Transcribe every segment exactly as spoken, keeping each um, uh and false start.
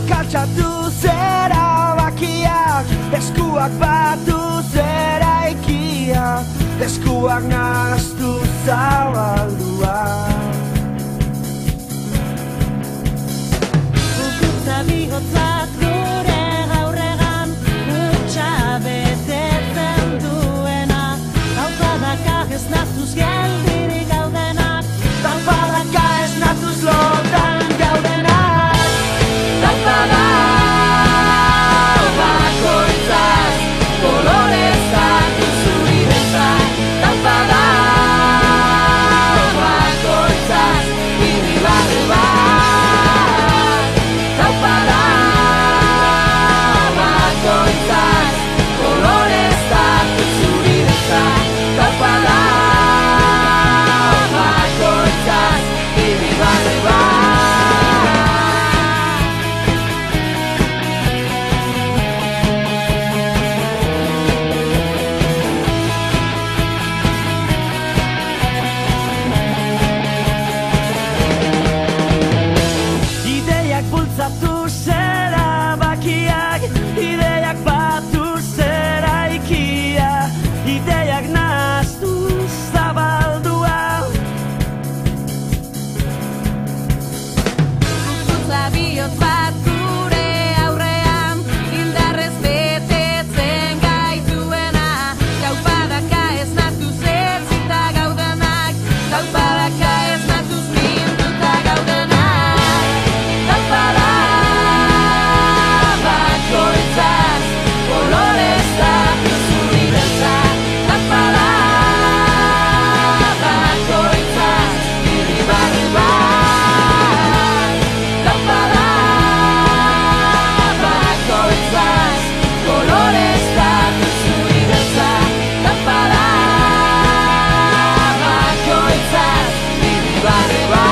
Kaltsatu zera bakiak, eskuak batu zera ikia, eskuak nahaztu zabalduak. Gugutza bihotzak gure gaurregan, utxa betetzen duena, taupadaka ez naztuz geldirik gaudenak, taupadaka ez naztuz lotan gaudenak, taupada bakoitzaz, kolorez hartu zuri bezak, taupada bakoitzaz, irribarre bat, taupada bakoitzaz, kolorez hartu zuri bezak, taupada bakoitzaz, irribarre bat. Ideiak bultzatu zera bakiak, ideiak batu zera ikia, ideiak nahaztu zabaldua. Gugutza bihotz bat gure aurrean, indarrez betetzen gaituena, taupadaka ez natuz etzita gaudenak, taupadaka ez natuz minduta gaudenak, taupada bakoitzaz, kolorez hartu zuri beltzak, taupada bakoitzaz, irribarre bat, taupada bakoitzaz, kolorez hartu zuri beltzak, taupada bakoitzaz, irribarre bat.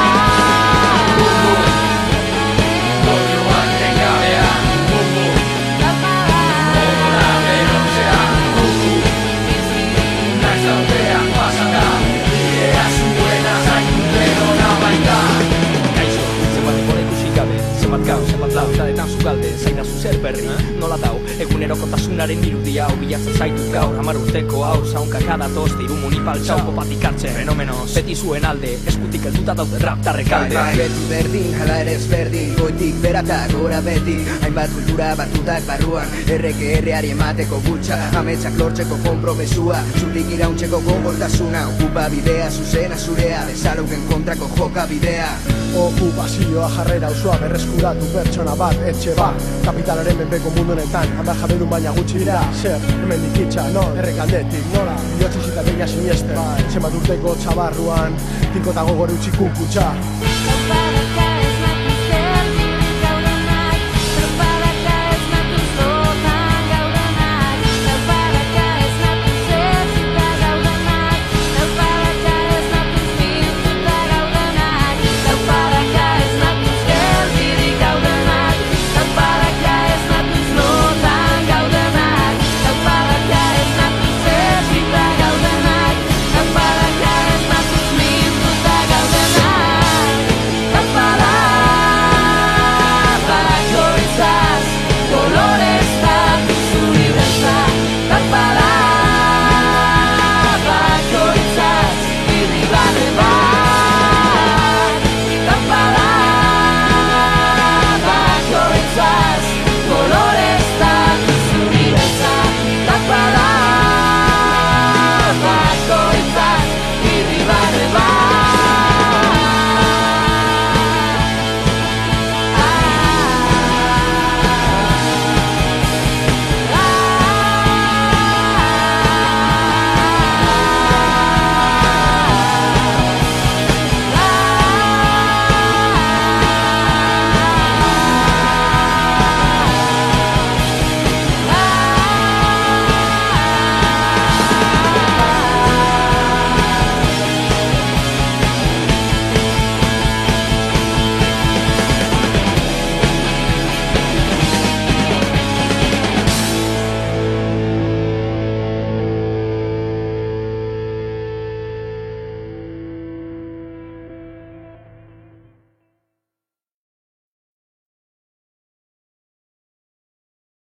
Moduan tengabean, mugu, gogora berontzean, mugu, naiz aurrean pasata, bidea zuena zaitu denona baita. Kaixo, zenbat denbora ikusi gabe, zenbat gau, zenbat lau, tadetan zugalde, zainazu zer berri, nola dau, egunerokotasunaren irudia, hau bilatzen zaitu gaur, hamar urteko hau, zaunkak adatoz, diru munipal txau, kopatik hartzen, fenomenos, beti zuen alde, eskutik helduta daude raptarrek alde. Beti berdin, hala ere ezberdin, goitik berata gora beti, hainbat kultura batutak barruan, erreke erreari emateko gutxa, ametsak lortzeko konpromesua, zutik irauntzeko gogortasuna, okupa bidea, zuzena zurea, bezalauken kontrako joka bidea. Okupazioa jarrera osoa berreskuratu pertsona bat, etxe bat, kapitalaren menpeko mundu honetan, hamar jabedun baina gutxi dira, zer, hemen dikitza, non, errekaldetik, nola, bihotziz eta begia sinesten, zenbat urteko txabarruan, tinkota gogor utzi kunkutxa.